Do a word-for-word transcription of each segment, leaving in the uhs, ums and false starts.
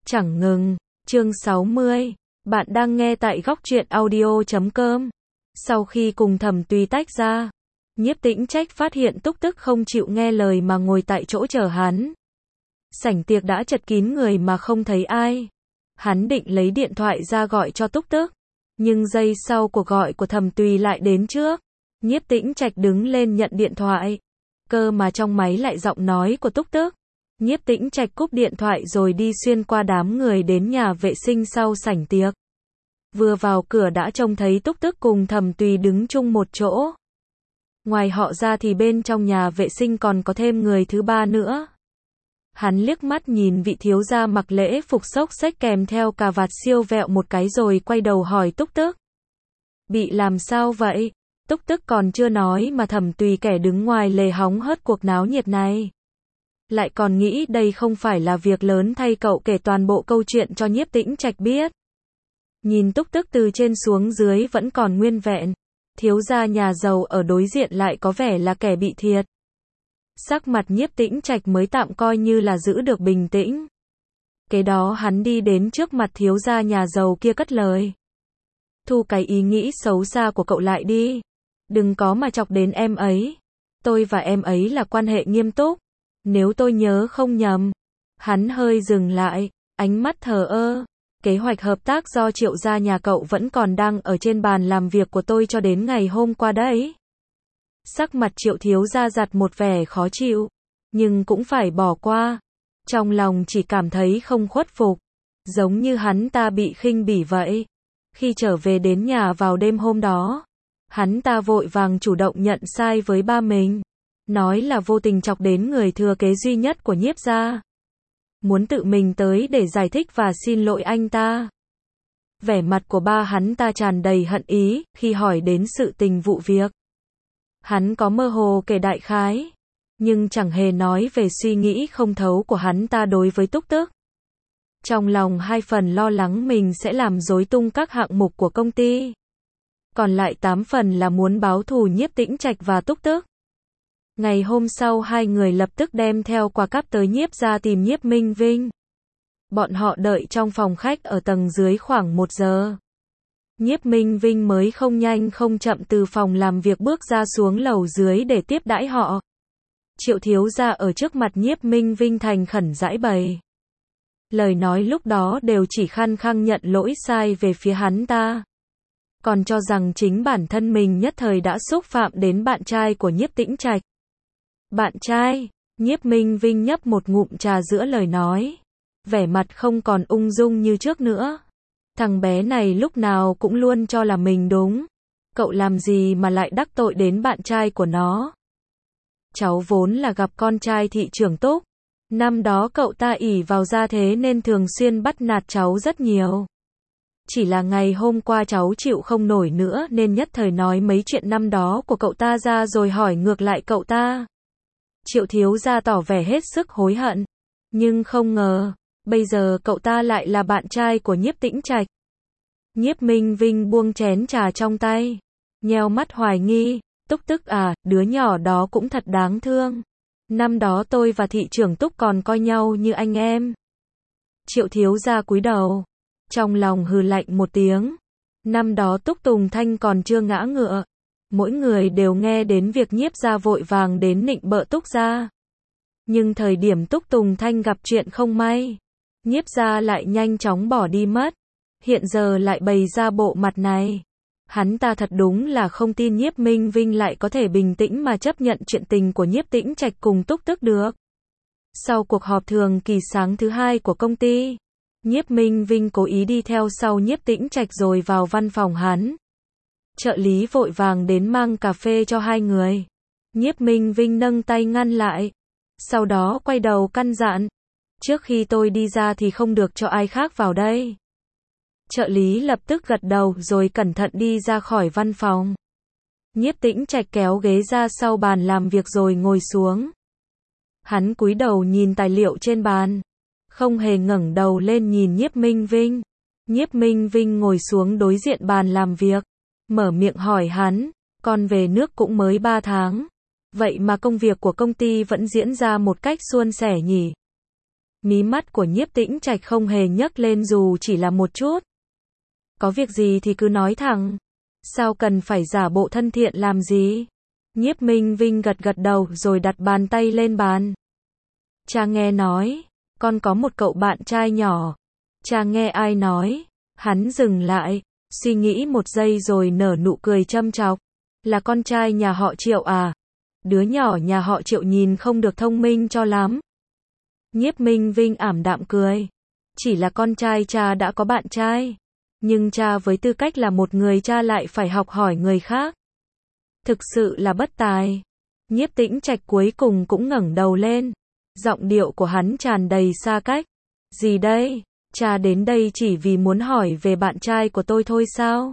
Chẳng ngừng. Chương sáu mươi. Bạn đang nghe tại góc truyện audio chấm com. Sau khi cùng Thẩm Tùy tách ra, Nhiếp Tĩnh Trạch phát hiện Túc Tức không chịu nghe lời mà ngồi tại chỗ chờ hắn. Sảnh tiệc đã chật kín người mà không thấy ai. Hắn định lấy điện thoại ra gọi cho Túc Tức, nhưng giây sau cuộc gọi của Thẩm Tùy lại đến trước. Nhiếp Tĩnh Trạch đứng lên nhận điện thoại, cơ mà trong máy lại giọng nói của Túc Tức. Nhiếp Tĩnh Trạch cúp điện thoại rồi đi xuyên qua đám người đến nhà vệ sinh sau sảnh tiệc. Vừa vào cửa đã trông thấy Túc Tức cùng Thẩm Tùy đứng chung một chỗ. Ngoài họ ra thì bên trong nhà vệ sinh còn có thêm người thứ ba nữa. Hắn liếc mắt nhìn vị thiếu gia mặc lễ phục xốc xếch kèm theo cà vạt siêu vẹo một cái rồi quay đầu hỏi Túc Tức. Bị làm sao vậy? Túc Tức còn chưa nói mà Thẩm Tùy kẻ đứng ngoài lề hóng hớt cuộc náo nhiệt này. Lại còn nghĩ đây không phải là việc lớn thay cậu kể toàn bộ câu chuyện cho Nhiếp Tĩnh Trạch biết. Nhìn Túc Tức từ trên xuống dưới vẫn còn nguyên vẹn. Thiếu gia nhà giàu ở đối diện lại có vẻ là kẻ bị thiệt. Sắc mặt Nhiếp Tĩnh Trạch mới tạm coi như là giữ được bình tĩnh. Kế đó hắn đi đến trước mặt thiếu gia nhà giàu kia cất lời. Thu cái ý nghĩ xấu xa của cậu lại đi. Đừng có mà chọc đến em ấy. Tôi và em ấy là quan hệ nghiêm túc. Nếu tôi nhớ không nhầm. Hắn hơi dừng lại, ánh mắt thờ ơ. Kế hoạch hợp tác do Triệu gia nhà cậu vẫn còn đang ở trên bàn làm việc của tôi cho đến ngày hôm qua đấy. Sắc mặt Triệu thiếu gia giặt một vẻ khó chịu, nhưng cũng phải bỏ qua. Trong lòng chỉ cảm thấy không khuất phục, giống như hắn ta bị khinh bỉ vậy. Khi trở về đến nhà vào đêm hôm đó, hắn ta vội vàng chủ động nhận sai với ba mình, nói là vô tình chọc đến người thừa kế duy nhất của Nhiếp gia. Muốn tự mình tới để giải thích và xin lỗi anh ta. Vẻ mặt của ba hắn ta tràn đầy hận ý khi hỏi đến sự tình vụ việc. Hắn có mơ hồ kể đại khái, nhưng chẳng hề nói về suy nghĩ không thấu của hắn ta đối với Túc Tức. Trong lòng hai phần lo lắng mình sẽ làm rối tung các hạng mục của công ty. Còn lại tám phần là muốn báo thù Nhiếp Tĩnh Trạch và Túc Tức. Ngày hôm sau hai người lập tức đem theo quà cáp tới Nhiếp gia tìm Nhiếp Minh Vinh. Bọn họ đợi trong phòng khách ở tầng dưới khoảng một giờ. Nhiếp Minh Vinh mới không nhanh không chậm từ phòng làm việc bước ra xuống lầu dưới để tiếp đãi họ. Triệu thiếu gia ở trước mặt Nhiếp Minh Vinh thành khẩn giãi bày. Lời nói lúc đó đều chỉ khăng khăng nhận lỗi sai về phía hắn ta. Còn cho rằng chính bản thân mình nhất thời đã xúc phạm đến bạn trai của Nhiếp Tĩnh Trạch. Bạn trai? Nhiếp Minh Vinh nhấp một ngụm trà giữa lời nói. Vẻ mặt không còn ung dung như trước nữa. Thằng bé này lúc nào cũng luôn cho là mình đúng. Cậu làm gì mà lại đắc tội đến bạn trai của nó? Cháu vốn là gặp con trai thị trưởng Túc. Năm đó cậu ta ỷ vào gia thế nên thường xuyên bắt nạt cháu rất nhiều. Chỉ là ngày hôm qua cháu chịu không nổi nữa nên nhất thời nói mấy chuyện năm đó của cậu ta ra rồi hỏi ngược lại cậu ta. Triệu thiếu gia tỏ vẻ hết sức hối hận. Nhưng không ngờ, bây giờ cậu ta lại là bạn trai của Nhiếp Tĩnh Trạch. Nhiếp Minh Vinh buông chén trà trong tay, nheo mắt hoài nghi. Túc Tức à, đứa nhỏ đó cũng thật đáng thương. Năm đó tôi và thị trưởng Túc còn coi nhau như anh em. Triệu thiếu gia cúi đầu, trong lòng hừ lạnh một tiếng. Năm đó Túc Tùng Thanh còn chưa ngã ngựa. Mỗi người đều nghe đến việc Nhiếp gia vội vàng đến nịnh bợ Túc gia. Nhưng thời điểm Túc Tùng Thanh gặp chuyện không may, Nhiếp gia lại nhanh chóng bỏ đi mất. Hiện giờ lại bày ra bộ mặt này. Hắn ta thật đúng là không tin Nhiếp Minh Vinh lại có thể bình tĩnh mà chấp nhận chuyện tình của Nhiếp Tĩnh Trạch cùng Túc Tức được. Sau cuộc họp thường kỳ sáng thứ hai của công ty, Nhiếp Minh Vinh cố ý đi theo sau Nhiếp Tĩnh Trạch rồi vào văn phòng hắn. Trợ lý vội vàng đến mang cà phê cho hai người. Nhiếp Minh Vinh nâng tay ngăn lại. Sau đó quay đầu căn dặn. Trước khi tôi đi ra thì không được cho ai khác vào đây. Trợ lý lập tức gật đầu rồi cẩn thận đi ra khỏi văn phòng. Nhiếp Tĩnh Trạch kéo ghế ra sau bàn làm việc rồi ngồi xuống. Hắn cúi đầu nhìn tài liệu trên bàn, không hề ngẩng đầu lên nhìn Nhiếp Minh Vinh. Nhiếp Minh Vinh ngồi xuống đối diện bàn làm việc, mở miệng hỏi hắn, con về nước cũng mới ba tháng. Vậy mà công việc của công ty vẫn diễn ra một cách suôn sẻ nhỉ? Mí mắt của Nhiếp Tĩnh Trạch không hề nhấc lên dù chỉ là một chút. Có việc gì thì cứ nói thẳng. Sao cần phải giả bộ thân thiện làm gì? Nhiếp Minh Vinh gật gật đầu rồi đặt bàn tay lên bàn. Cha nghe nói, con có một cậu bạn trai nhỏ. Cha nghe ai nói? Hắn dừng lại, suy nghĩ một giây rồi nở nụ cười châm chọc. Là con trai nhà họ Triệu à? Đứa nhỏ nhà họ Triệu nhìn không được thông minh cho lắm. Nhiếp Minh Vinh ảm đạm cười. Chỉ là con trai cha đã có bạn trai. Nhưng cha với tư cách là một người cha lại phải học hỏi người khác. Thực sự là bất tài. Nhiếp Tĩnh Trạch cuối cùng cũng ngẩng đầu lên. Giọng điệu của hắn tràn đầy xa cách. Gì đây? Cha đến đây chỉ vì muốn hỏi về bạn trai của tôi thôi sao?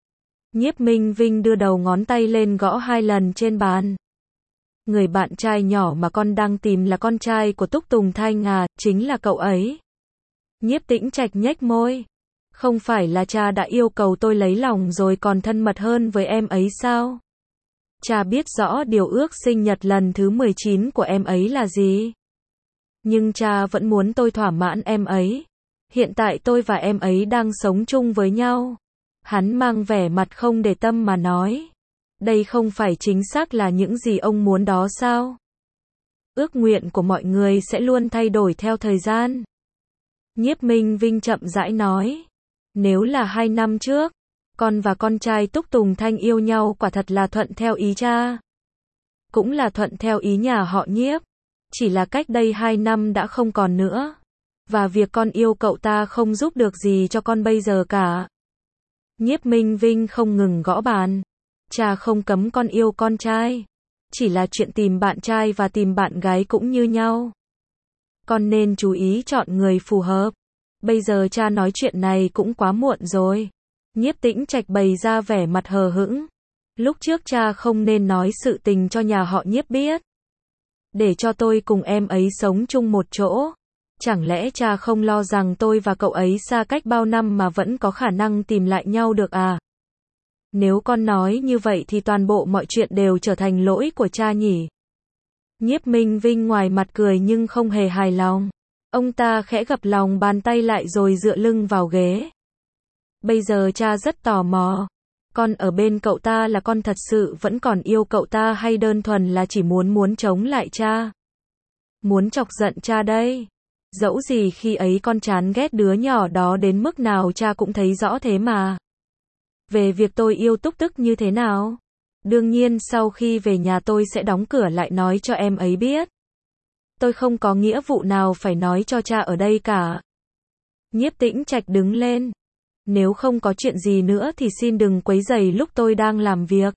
Nhiếp Minh Vinh đưa đầu ngón tay lên gõ hai lần trên bàn. Người bạn trai nhỏ mà con đang tìm là con trai của Túc Tùng Thanh à, chính là cậu ấy. Nhiếp Tĩnh Trạch nhếch môi. Không phải là cha đã yêu cầu tôi lấy lòng rồi còn thân mật hơn với em ấy sao? Cha biết rõ điều ước sinh nhật lần thứ mười chín của em ấy là gì. Nhưng cha vẫn muốn tôi thỏa mãn em ấy. Hiện tại tôi và em ấy đang sống chung với nhau. Hắn mang vẻ mặt không để tâm mà nói. Đây không phải chính xác là những gì ông muốn đó sao? Ước nguyện của mọi người sẽ luôn thay đổi theo thời gian. Nhiếp Minh Vinh chậm rãi nói. Nếu là hai năm trước, con và con trai Túc Tùng Thanh yêu nhau quả thật là thuận theo ý cha. Cũng là thuận theo ý nhà họ Nhiếp. Chỉ là cách đây hai năm đã không còn nữa. Và việc con yêu cậu ta không giúp được gì cho con bây giờ cả. Nhiếp Minh Vinh không ngừng gõ bàn. Cha không cấm con yêu con trai. Chỉ là chuyện tìm bạn trai và tìm bạn gái cũng như nhau. Con nên chú ý chọn người phù hợp. Bây giờ cha nói chuyện này cũng quá muộn rồi. Nhiếp Tĩnh Trạch bày ra vẻ mặt hờ hững. Lúc trước cha không nên nói sự tình cho nhà họ Nhiếp biết. Để cho tôi cùng em ấy sống chung một chỗ. Chẳng lẽ cha không lo rằng tôi và cậu ấy xa cách bao năm mà vẫn có khả năng tìm lại nhau được à? Nếu con nói như vậy thì toàn bộ mọi chuyện đều trở thành lỗi của cha nhỉ? Nhiếp Minh Vinh ngoài mặt cười nhưng không hề hài lòng. Ông ta khẽ gập lòng bàn tay lại rồi dựa lưng vào ghế. Bây giờ cha rất tò mò. Con ở bên cậu ta là con thật sự vẫn còn yêu cậu ta hay đơn thuần là chỉ muốn muốn chống lại cha? Muốn chọc giận cha đây. Dẫu gì khi ấy con chán ghét đứa nhỏ đó đến mức nào cha cũng thấy rõ thế mà. Về việc tôi yêu Túc Tức như thế nào? Đương nhiên sau khi về nhà tôi sẽ đóng cửa lại nói cho em ấy biết. Tôi không có nghĩa vụ nào phải nói cho cha ở đây cả. Nhiếp Tĩnh Trạch đứng lên. Nếu không có chuyện gì nữa thì xin đừng quấy rầy lúc tôi đang làm việc.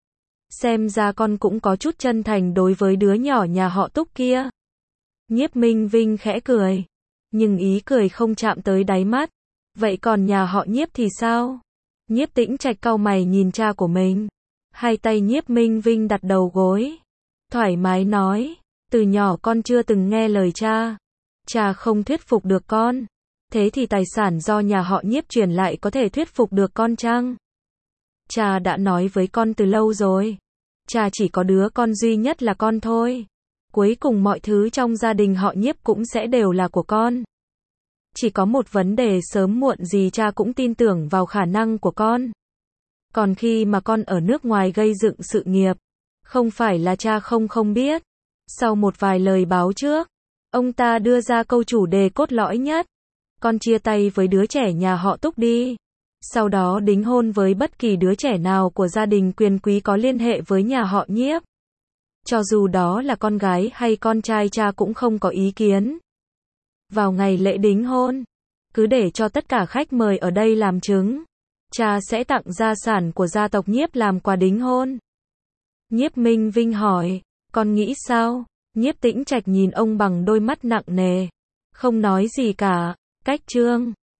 Xem ra con cũng có chút chân thành đối với đứa nhỏ nhà họ Túc kia. Nhiếp Minh Vinh khẽ cười. Nhưng ý cười không chạm tới đáy mắt. Vậy còn nhà họ Nhiếp thì sao? Nhiếp Tĩnh Trạch cau mày nhìn cha của mình. Hai tay Nhiếp Minh Vinh đặt đầu gối. Thoải mái nói. Từ nhỏ con chưa từng nghe lời cha. Cha không thuyết phục được con. Thế thì tài sản do nhà họ Nhiếp truyền lại có thể thuyết phục được con chăng? Cha đã nói với con từ lâu rồi. Cha chỉ có đứa con duy nhất là con thôi. Cuối cùng mọi thứ trong gia đình họ Nhiếp cũng sẽ đều là của con. Chỉ có một vấn đề sớm muộn gì cha cũng tin tưởng vào khả năng của con. Còn khi mà con ở nước ngoài gây dựng sự nghiệp, không phải là cha không không biết. Sau một vài lời báo trước, ông ta đưa ra câu chủ đề cốt lõi nhất. Con chia tay với đứa trẻ nhà họ Túc đi. Sau đó đính hôn với bất kỳ đứa trẻ nào của gia đình quyền quý có liên hệ với nhà họ Nhiếp. Cho dù đó là con gái hay con trai cha cũng không có ý kiến. Vào ngày lễ đính hôn, cứ để cho tất cả khách mời ở đây làm chứng. Cha sẽ tặng gia sản của gia tộc Nhiếp làm quà đính hôn. Nhiếp Minh Vinh hỏi, con nghĩ sao? Nhiếp Tĩnh Trạch nhìn ông bằng đôi mắt nặng nề. Không nói gì cả. Cách chương